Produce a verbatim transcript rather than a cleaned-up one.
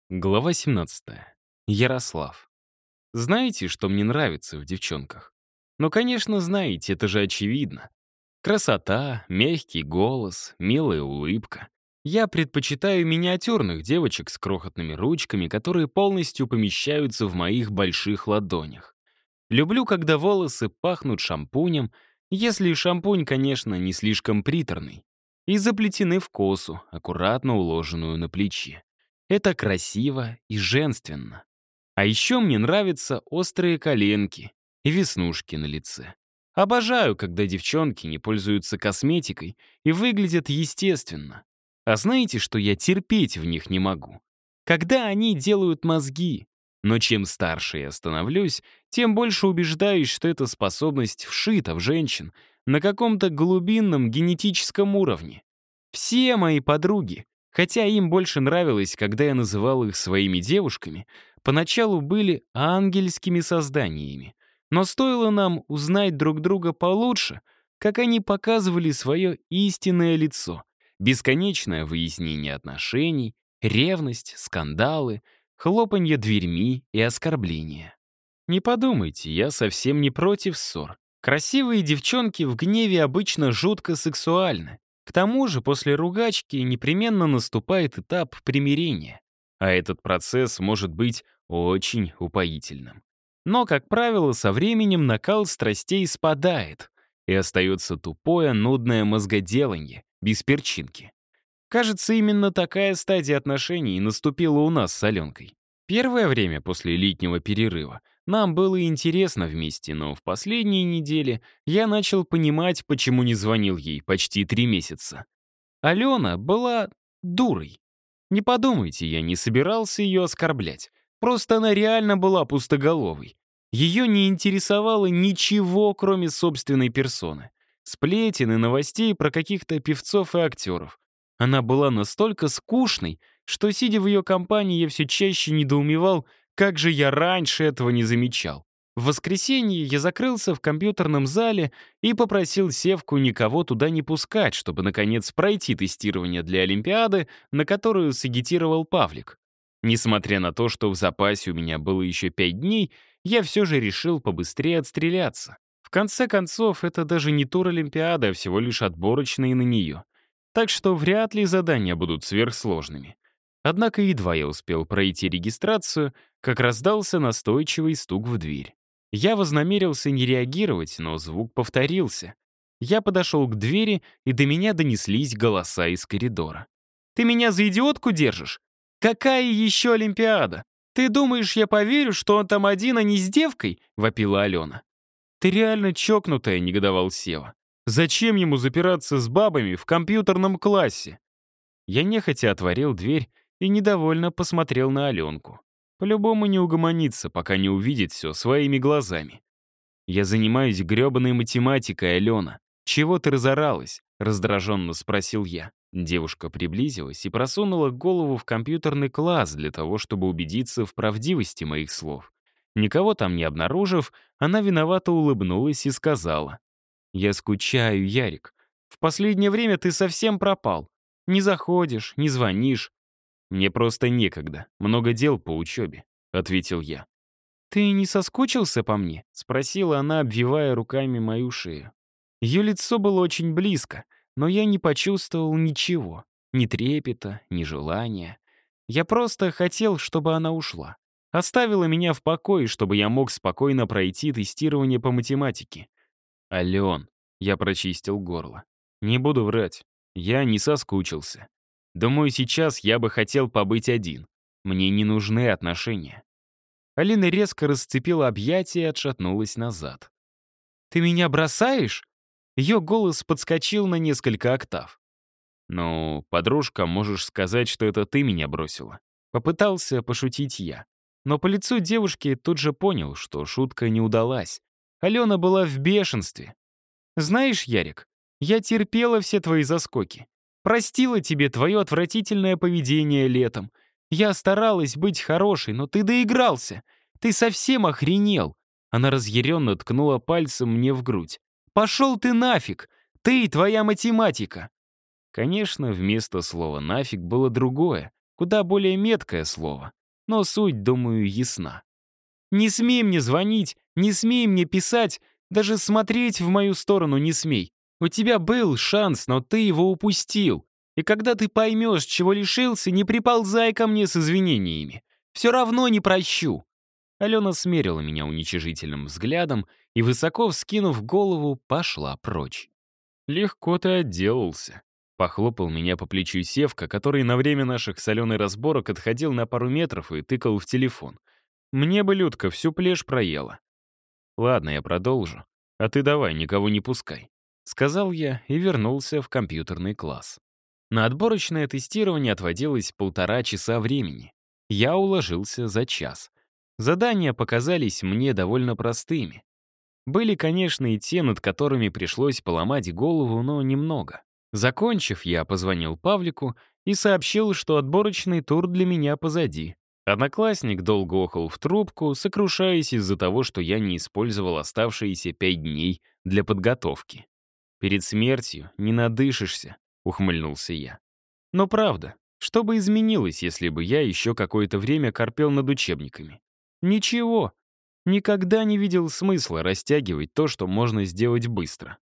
Глава семнадцатая. Ярослав. Знаете, что мне нравится в девчонках? Ну, конечно, знаете, это же очевидно. Красота, мягкий голос, милая улыбка. Я предпочитаю миниатюрных девочек с крохотными ручками, которые полностью помещаются в моих больших ладонях. Люблю, когда волосы пахнут шампунем, если шампунь, конечно, не слишком приторный, и заплетены в косу, аккуратно уложенную на плечи. Это красиво и женственно. А еще мне нравятся острые коленки и веснушки на лице. Обожаю, когда девчонки не пользуются косметикой и выглядят естественно. А знаете, что я терпеть в них не могу? Когда они делают мозги. Но чем старше я становлюсь, тем больше убеждаюсь, что эта способность вшита в женщин на каком-то глубинном генетическом уровне. Все мои подруги, хотя им больше нравилось, когда я называл их своими девушками, поначалу были ангельскими созданиями. Но стоило нам узнать друг друга получше, как они показывали свое истинное лицо. Бесконечное выяснение отношений, ревность, скандалы, хлопанье дверьми и оскорбления. Не подумайте, я совсем не против ссор. Красивые девчонки в гневе обычно жутко сексуальны. К тому же после ругачки непременно наступает этап примирения. А этот процесс может быть очень упоительным. Но, как правило, со временем накал страстей спадает, и остается тупое, нудное мозгоделанье, без перчинки. Кажется, именно такая стадия отношений и наступила у нас с Аленкой. Первое время после летнего перерыва нам было интересно вместе, но в последние недели я начал понимать, почему не звонил ей почти три месяца. Алена была дурой. Не подумайте, я не собирался ее оскорблять. Просто она реально была пустоголовой. Ее не интересовало ничего, кроме собственной персоны. Сплетен и новостей про каких-то певцов и актеров. Она была настолько скучной, что, сидя в ее компании, я все чаще недоумевал, как же я раньше этого не замечал. В воскресенье я закрылся в компьютерном зале и попросил Севку никого туда не пускать, чтобы, наконец, пройти тестирование для Олимпиады, на которую сагитировал Павлик. Несмотря на то, что в запасе у меня было еще пять дней, я все же решил побыстрее отстреляться. В конце концов, это даже не тур Олимпиады, а всего лишь отборочные на нее. Так что вряд ли задания будут сверхсложными. Однако едва я успел пройти регистрацию, как раздался настойчивый стук в дверь. Я вознамерился не реагировать, но звук повторился. Я подошел к двери, и до меня донеслись голоса из коридора. «Ты меня за идиотку держишь? Какая еще Олимпиада? Ты думаешь, я поверю, что он там один, а не с девкой?» — вопила Алена. «Ты реально чокнутая», — негодовал Сева. «Зачем ему запираться с бабами в компьютерном классе?» Я нехотя отворил дверь и недовольно посмотрел на Аленку. По-любому не угомонится, пока не увидит все своими глазами. «Я занимаюсь грёбаной математикой, Алена. Чего ты разоралась?» — раздраженно спросил я. Девушка приблизилась и просунула голову в компьютерный класс для того, чтобы убедиться в правдивости моих слов. Никого там не обнаружив, она виновато улыбнулась и сказала: «Я скучаю, Ярик. В последнее время ты совсем пропал. Не заходишь, не звонишь». «Мне просто некогда. Много дел по учебе», — ответил я. «Ты не соскучился по мне?» — спросила она, обвивая руками мою шею. Ее лицо было очень близко, но я не почувствовал ничего. Ни трепета, ни желания. Я просто хотел, чтобы она ушла. Оставила меня в покое, чтобы я мог спокойно пройти тестирование по математике. «Ален», — я прочистил горло, — «не буду врать. Я не соскучился. Думаю, сейчас я бы хотел побыть один. Мне не нужны отношения». Алина резко расцепила объятия и отшатнулась назад. «Ты меня бросаешь?» Ее голос подскочил на несколько октав. «Ну, подружка, можешь сказать, что это ты меня бросила». Попытался пошутить я. Но по лицу девушки тут же понял, что шутка не удалась. Алена была в бешенстве. «Знаешь, Ярик, я терпела все твои заскоки. Простила тебе твое отвратительное поведение летом. Я старалась быть хорошей, но ты доигрался. Ты совсем охренел». Она разъяренно ткнула пальцем мне в грудь. «Пошел ты нафиг! Ты и твоя математика!» Конечно, вместо слова «нафиг» было другое, куда более меткое слово. но суть, думаю, ясна. «Не смей мне звонить, не смей мне писать, даже смотреть в мою сторону не смей. У тебя был шанс, но ты его упустил. И когда ты поймешь, чего лишился, не приползай ко мне с извинениями. Все равно не прощу». Алена смерила меня уничижительным взглядом и, высоко вскинув голову, пошла прочь. «Легко ты отделался», — похлопал меня по плечу Севка, который на время наших с Аленой разборок отходил на пару метров и тыкал в телефон. «Мне бы Людка всю плешь проела». «Ладно, я продолжу. А ты давай, никого не пускай», — сказал я и вернулся в компьютерный класс. На отборочное тестирование отводилось полтора часа времени. Я уложился за час. Задания показались мне довольно простыми. Были, конечно, и те, над которыми пришлось поломать голову, но немного. Закончив, я позвонил Павлику и сообщил, что отборочный тур для меня позади. Одноклассник долго охал в трубку, сокрушаясь из-за того, что я не использовал оставшиеся пять дней для подготовки. «Перед смертью не надышишься», — ухмыльнулся я. Но правда, что бы изменилось, если бы я еще какое-то время корпел над учебниками? Ничего. Никогда не видел смысла растягивать то, что можно сделать быстро.